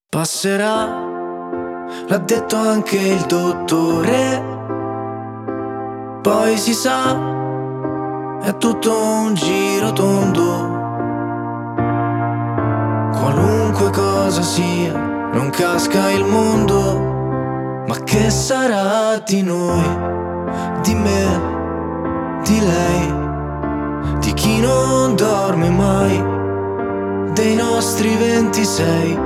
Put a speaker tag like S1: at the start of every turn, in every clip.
S1: Passerà, l'ha detto anche il dottore. Poi si sa, è tutto un giro tondo. Qualunque cosa sia, non casca il mondo. Ma che sarà di noi, di me, di lei, di chi non dorme mai, dei nostri 26?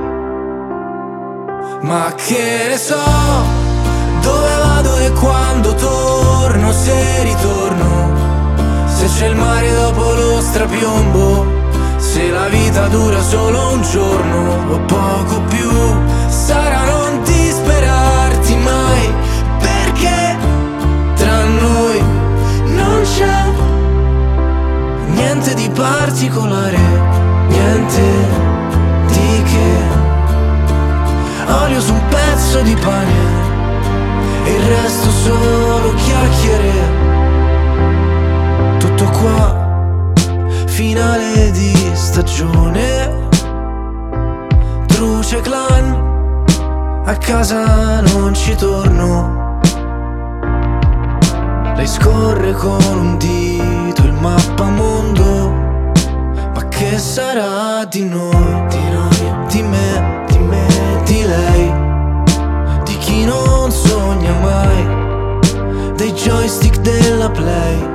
S1: Ma che ne so, dove vado e quando torno, se ritorno, se c'è il mare dopo lo strapiombo, se la vita dura solo un giorno o poco più. Sarà non disperarti mai, perché tra noi non c'è niente di particolare, niente di che. Olio su un pezzo di pane e il resto solo chiacchiere. Tutto qua, finale di stagione. Truce clan, a casa non ci torno. Lei scorre con un dito il mappamondo. Ma che sarà di noi, di me, di lei, di chi non sogna mai, dei joystick della Play?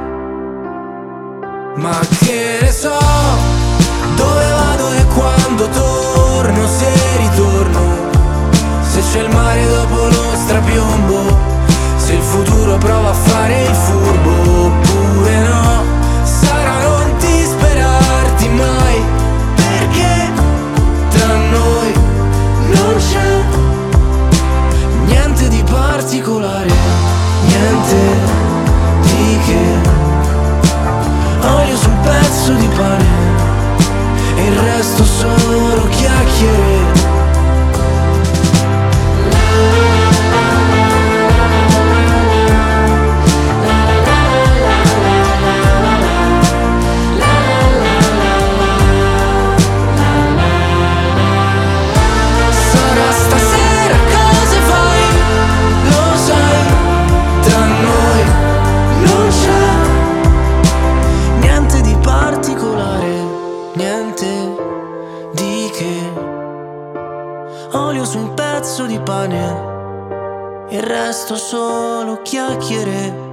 S1: Ma che ne so, dove vado e quando torno, se ritorno, se c'è il mare dopo lo strapiombo, se il futuro prova a fare il furbo oppure no. Sarà non disperarti mai, perché tra noi non c'è niente di particolare, niente di che. Olio su un pezzo di pane e il resto solo chiacchiere. Olio su un pezzo di pane, il resto solo chiacchiere.